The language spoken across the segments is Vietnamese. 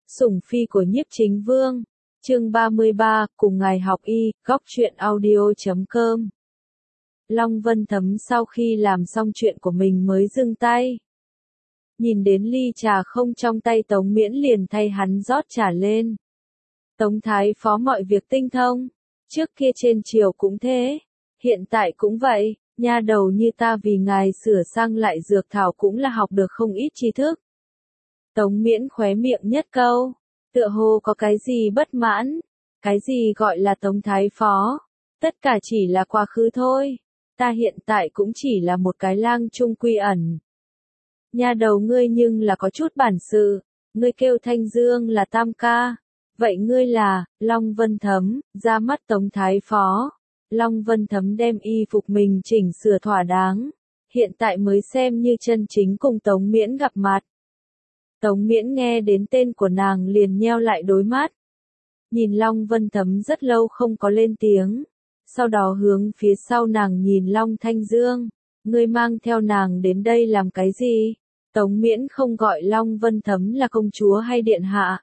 Sủng phi của Nhiếp Chính Vương, chương 33, cùng ngài học y, góc truyện audio.com. Long Vân Thấm sau khi làm xong chuyện của mình mới dừng tay. Nhìn đến ly trà không trong tay Tống Miễn liền thay hắn rót trà lên. Tống Thái Phó mọi việc tinh thông, trước kia trên triều cũng thế, hiện tại cũng vậy, nha đầu như ta vì ngài sửa sang lại dược thảo cũng là học được không ít tri thức. Tống Miễn khóe miệng nhất câu, tựa hồ có cái gì bất mãn, cái gì gọi là Tống Thái Phó, tất cả chỉ là quá khứ thôi, ta hiện tại cũng chỉ là một cái lang trung quy ẩn. Nha đầu ngươi nhưng là có chút bản sự, ngươi kêu Thanh Dương là tam ca, vậy ngươi là, Long Vân Thấm, ra mắt Tống Thái Phó. Long Vân Thấm đem y phục mình chỉnh sửa thỏa đáng, hiện tại mới xem như chân chính cùng Tống Miễn gặp mặt. Tống Miễn nghe đến tên của nàng liền nheo lại đôi mắt. Nhìn Long Vân Thấm rất lâu không có lên tiếng, sau đó hướng phía sau nàng nhìn Long Thanh Dương, ngươi mang theo nàng đến đây làm cái gì? Tống Miễn không gọi Long Vân Thấm là công chúa hay điện hạ.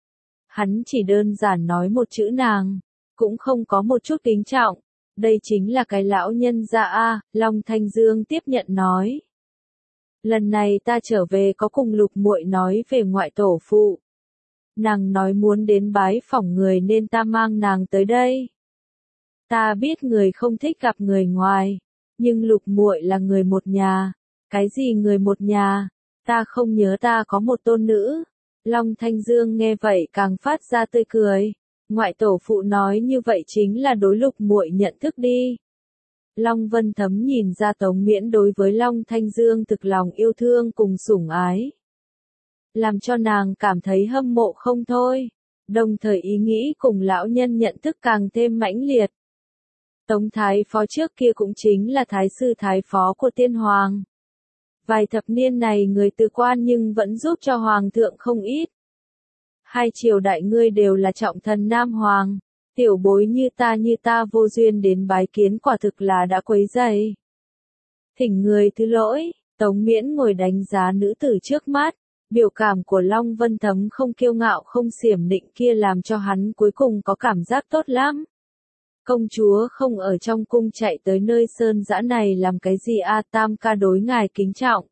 Hắn chỉ đơn giản nói một chữ nàng, cũng không có một chút kính trọng. Đây chính là cái lão nhân gia a, Long Thanh Dương tiếp nhận nói. Lần này ta trở về có cùng Lục muội nói về ngoại tổ phụ. Nàng nói muốn đến bái phỏng người nên ta mang nàng tới đây. Ta biết người không thích gặp người ngoài, nhưng Lục muội là người một nhà. Cái gì người một nhà? Ta không nhớ ta có một tôn nữ. Long Thanh Dương nghe vậy càng phát ra tươi cười. Ngoại tổ phụ nói như vậy chính là đối Lục muội nhận thức đi. Long Vân Thấm nhìn ra Tống Miễn đối với Long Thanh Dương thực lòng yêu thương cùng sủng ái. Làm cho nàng cảm thấy hâm mộ không thôi, đồng thời ý nghĩ cùng lão nhân nhận thức càng thêm mãnh liệt. Tống Thái Phó trước kia cũng chính là Thái sư Thái Phó của Tiên Hoàng. Vài thập niên này người từ quan nhưng vẫn giúp cho Hoàng thượng không ít. Hai triều đại ngươi đều là trọng thần Nam Hoàng. Tiểu bối như ta vô duyên đến bái kiến quả thực là đã quấy rầy. Thỉnh người thứ lỗi, Tống Miễn ngồi đánh giá nữ tử trước mắt, biểu cảm của Long Vân Thấm không kiêu ngạo không xiểm nịnh kia làm cho hắn cuối cùng có cảm giác tốt lắm. Công chúa không ở trong cung chạy tới nơi sơn dã này làm cái gì a, tam ca đối ngài kính trọng.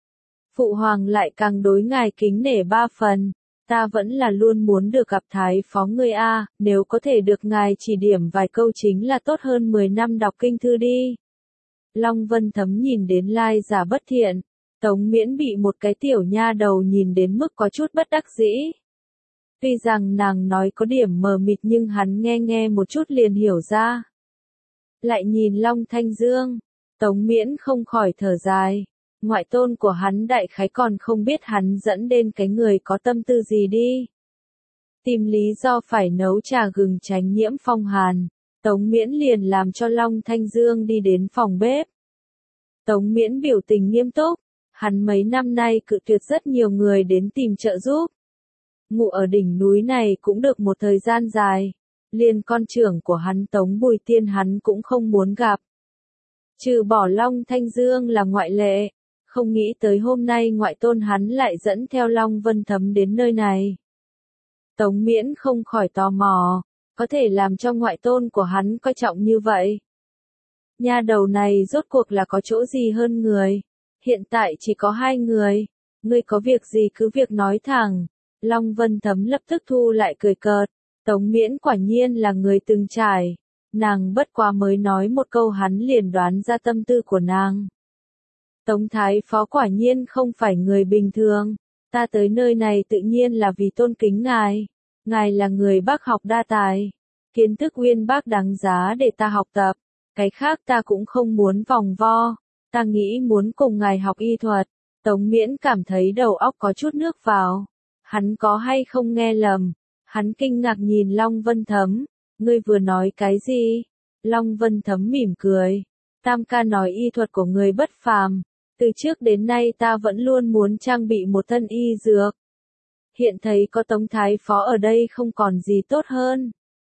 Phụ hoàng lại càng đối ngài kính nể ba phần. Ta vẫn là luôn muốn được gặp Thái Phó ngươi a, nếu có thể được ngài chỉ điểm vài câu chính là tốt hơn 10 năm đọc kinh thư đi. Long Vân Thấm nhìn đến lai giả bất thiện, Tống Miễn bị một cái tiểu nha đầu nhìn đến mức có chút bất đắc dĩ. Tuy rằng nàng nói có điểm mờ mịt nhưng hắn nghe một chút liền hiểu ra. Lại nhìn Long Thanh Dương, Tống Miễn không khỏi thở dài. Ngoại tôn của hắn đại khái còn không biết hắn dẫn đến cái người có tâm tư gì đi. Tìm lý do phải nấu trà gừng tránh nhiễm phong hàn, Tống Miễn liền làm cho Long Thanh Dương đi đến phòng bếp. Tống Miễn biểu tình nghiêm túc, hắn mấy năm nay cự tuyệt rất nhiều người đến tìm trợ giúp. Ngụ ở đỉnh núi này cũng được một thời gian dài, liền con trưởng của hắn Tống Bùi Tiên hắn cũng không muốn gặp. Trừ bỏ Long Thanh Dương là ngoại lệ. Không nghĩ tới hôm nay ngoại tôn hắn lại dẫn theo Long Vân Thấm đến nơi này. Tống Miễn không khỏi tò mò, có thể làm cho ngoại tôn của hắn coi trọng như vậy. Nha đầu này rốt cuộc là có chỗ gì hơn người, hiện tại chỉ có hai người, ngươi có việc gì cứ việc nói thẳng. Long Vân Thấm lập tức thu lại cười cợt, Tống Miễn quả nhiên là người từng trải, nàng bất quá mới nói một câu hắn liền đoán ra tâm tư của nàng. Tống Thái Phó quả nhiên không phải người bình thường, ta tới nơi này tự nhiên là vì tôn kính ngài, ngài là người bác học đa tài, kiến thức uyên bác đáng giá để ta học tập, cái khác ta cũng không muốn vòng vo, ta nghĩ muốn cùng ngài học y thuật. Tống Miễn cảm thấy đầu óc có chút nước vào, hắn có hay không nghe lầm, hắn kinh ngạc nhìn Long Vân Thấm, ngươi vừa nói cái gì? Long Vân Thấm mỉm cười, tam ca nói y thuật của người bất phàm. Từ trước đến nay ta vẫn luôn muốn trang bị một thân y dược. Hiện thấy có Tống Thái Phó ở đây không còn gì tốt hơn.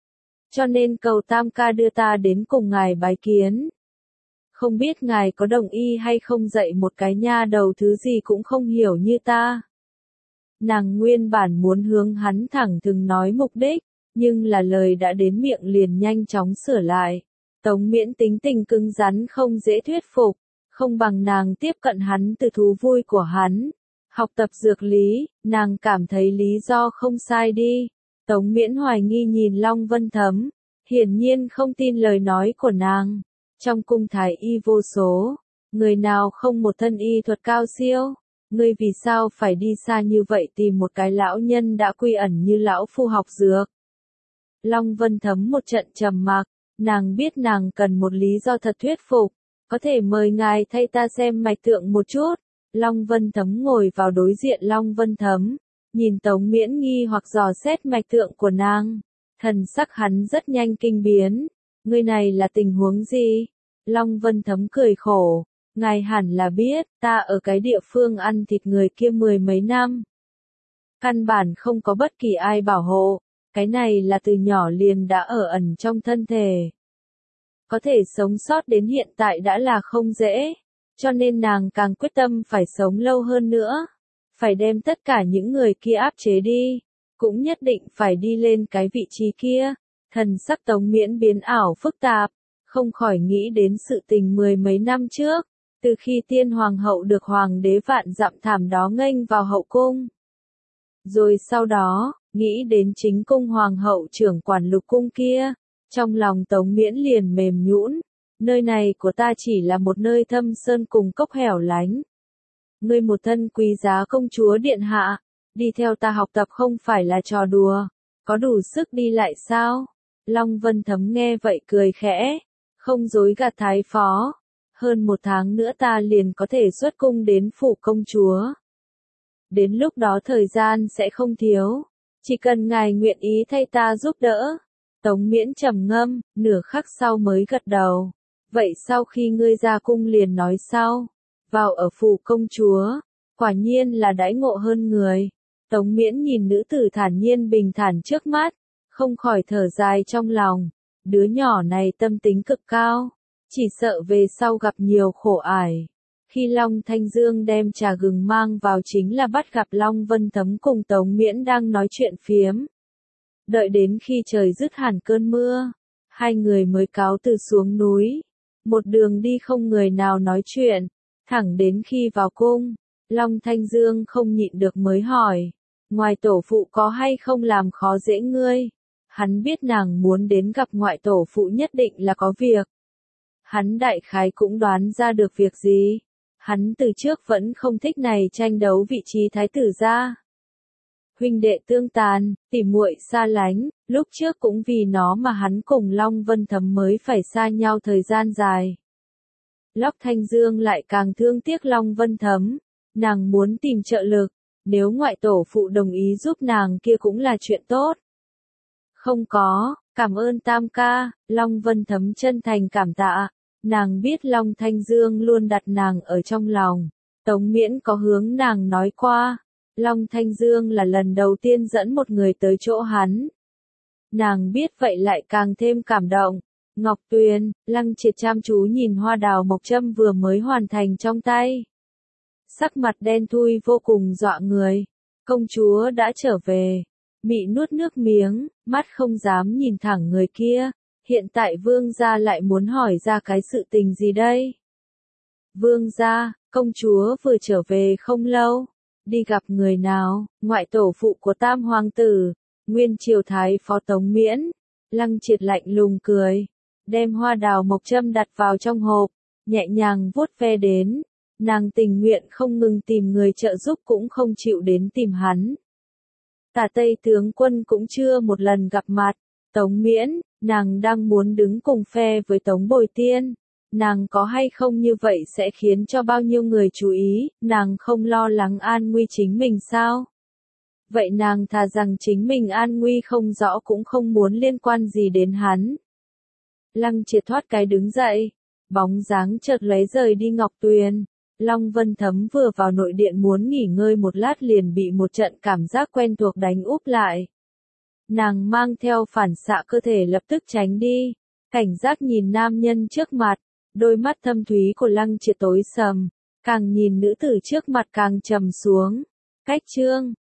Cho nên cầu tam ca đưa ta đến cùng ngài bái kiến. Không biết ngài có đồng ý hay không dạy một cái nha đầu thứ gì cũng không hiểu như ta. Nàng nguyên bản muốn hướng hắn thẳng thừng nói mục đích, nhưng là lời đã đến miệng liền nhanh chóng sửa lại. Tống Miễn tính tình cứng rắn không dễ thuyết phục, không bằng nàng tiếp cận hắn từ thú vui của hắn. Học tập dược lý, nàng cảm thấy lý do không sai đi. Tống Miễn hoài nghi nhìn Long Vân Thấm, hiển nhiên không tin lời nói của nàng. Trong cung thái y vô số, người nào không một thân y thuật cao siêu, ngươi vì sao phải đi xa như vậy tìm một cái lão nhân đã quy ẩn như lão phu học dược. Long Vân Thấm một trận trầm mặc, nàng biết nàng cần một lý do thật thuyết phục, có thể mời ngài thay ta xem mạch tượng một chút. Long Vân Thấm ngồi vào đối diện Long Vân Thấm, nhìn Tống Miễn nghi hoặc dò xét mạch tượng của nàng, thần sắc hắn rất nhanh kinh biến, ngươi này là tình huống gì? Long Vân Thấm cười khổ, ngài hẳn là biết, ta ở cái địa phương ăn thịt người kia 10 mấy năm. Căn bản không có bất kỳ ai bảo hộ, cái này là từ nhỏ liền đã ở ẩn trong thân thể. Có thể sống sót đến hiện tại đã là không dễ, cho nên nàng càng quyết tâm phải sống lâu hơn nữa, phải đem tất cả những người kia áp chế đi, cũng nhất định phải đi lên cái vị trí kia. Thần sắc Tống Miễn biến ảo phức tạp, không khỏi nghĩ đến sự tình 10 mấy năm trước, từ khi tiên hoàng hậu được hoàng đế vạn dặm thảm đó nghênh vào hậu cung. Rồi sau đó, nghĩ đến chính cung hoàng hậu trưởng quản lục cung kia, trong lòng Tống Miễn liền mềm nhũn, nơi này của ta chỉ là một nơi thâm sơn cùng cốc hẻo lánh. Ngươi một thân quý giá công chúa điện hạ, đi theo ta học tập không phải là trò đùa, có đủ sức đi lại sao? Long Vân Thấm nghe vậy cười khẽ, không dối gạt thái phó, hơn 1 tháng nữa ta liền có thể xuất cung đến phủ công chúa. Đến lúc đó thời gian sẽ không thiếu, chỉ cần ngài nguyện ý thay ta giúp đỡ. Tống Miễn trầm ngâm, nửa khắc sau mới gật đầu. Vậy sau khi ngươi ra cung liền nói sau, vào ở phủ công chúa, quả nhiên là đãi ngộ hơn người. Tống Miễn nhìn nữ tử thản nhiên bình thản trước mắt, không khỏi thở dài trong lòng, đứa nhỏ này tâm tính cực cao, chỉ sợ về sau gặp nhiều khổ ải. Khi Long Thanh Dương đem trà gừng mang vào chính là bắt gặp Long Vân Thấm cùng Tống Miễn đang nói chuyện phiếm. Đợi đến khi trời dứt hẳn cơn mưa, hai người mới cáo từ xuống núi. Một đường đi không người nào nói chuyện, thẳng đến khi vào cung, Long Thanh Dương không nhịn được mới hỏi, ngoài tổ phụ có hay không làm khó dễ ngươi? Hắn biết nàng muốn đến gặp ngoại tổ phụ nhất định là có việc. Hắn đại khái cũng đoán ra được việc gì. Hắn từ trước vẫn không thích này tranh đấu vị trí thái tử gia. Huynh đệ tương tàn, tỉ muội xa lánh, lúc trước cũng vì nó mà hắn cùng Long Vân Thấm mới phải xa nhau thời gian dài. Lóc Thanh Dương lại càng thương tiếc Long Vân Thấm, nàng muốn tìm trợ lực, nếu ngoại tổ phụ đồng ý giúp nàng kia cũng là chuyện tốt. Không có, cảm ơn Tam ca, Long Vân Thấm chân thành cảm tạ, nàng biết Long Thanh Dương luôn đặt nàng ở trong lòng, Tống Miễn có hướng nàng nói qua. Long Thanh Dương là lần đầu tiên dẫn một người tới chỗ hắn. Nàng biết vậy lại càng thêm cảm động. Ngọc Tuyền, Lăng Triệt chăm chú nhìn hoa đào mộc châm vừa mới hoàn thành trong tay. Sắc mặt đen thui vô cùng dọa người. Công chúa đã trở về. Mị nuốt nước miếng, mắt không dám nhìn thẳng người kia. Hiện tại vương gia lại muốn hỏi ra cái sự tình gì đây? Vương gia, công chúa vừa trở về không lâu. Đi gặp người nào, ngoại tổ phụ của Tam Hoàng tử, nguyên triều thái phó Tống Miễn. Lăng Triệt lạnh lùng cười, đem hoa đào mộc châm đặt vào trong hộp, nhẹ nhàng vuốt ve đến. Nàng tình nguyện không ngừng tìm người trợ giúp cũng không chịu đến tìm hắn. Tả Tây tướng quân cũng chưa một lần gặp mặt, Tống Miễn, nàng đang muốn đứng cùng phe với Tống Bồi Tiên. Nàng có hay không như vậy sẽ khiến cho bao nhiêu người chú ý, nàng không lo lắng an nguy chính mình sao? Vậy nàng thà rằng chính mình an nguy không rõ cũng không muốn liên quan gì đến hắn. Lăng Triệt thoát cái đứng dậy, bóng dáng chợt lấy rời đi Ngọc Tuyền. Long Vân Thấm vừa vào nội điện muốn nghỉ ngơi một lát liền bị một trận cảm giác quen thuộc đánh úp lại. Nàng mang theo phản xạ cơ thể lập tức tránh đi, cảnh giác nhìn nam nhân trước mặt. Đôi mắt thâm thúy của Lăng Triệt tối sầm, càng nhìn nữ tử trước mặt càng trầm xuống. Cách chương